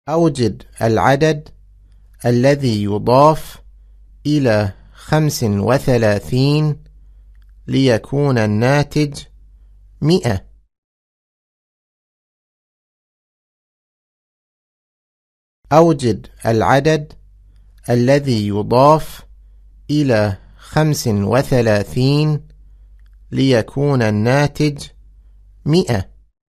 أوجد العدد الذي يضاف إلى 35 ليكون الناتج 100. أوجد العدد الذي يضاف إلى 35 ليكون الناتج 100.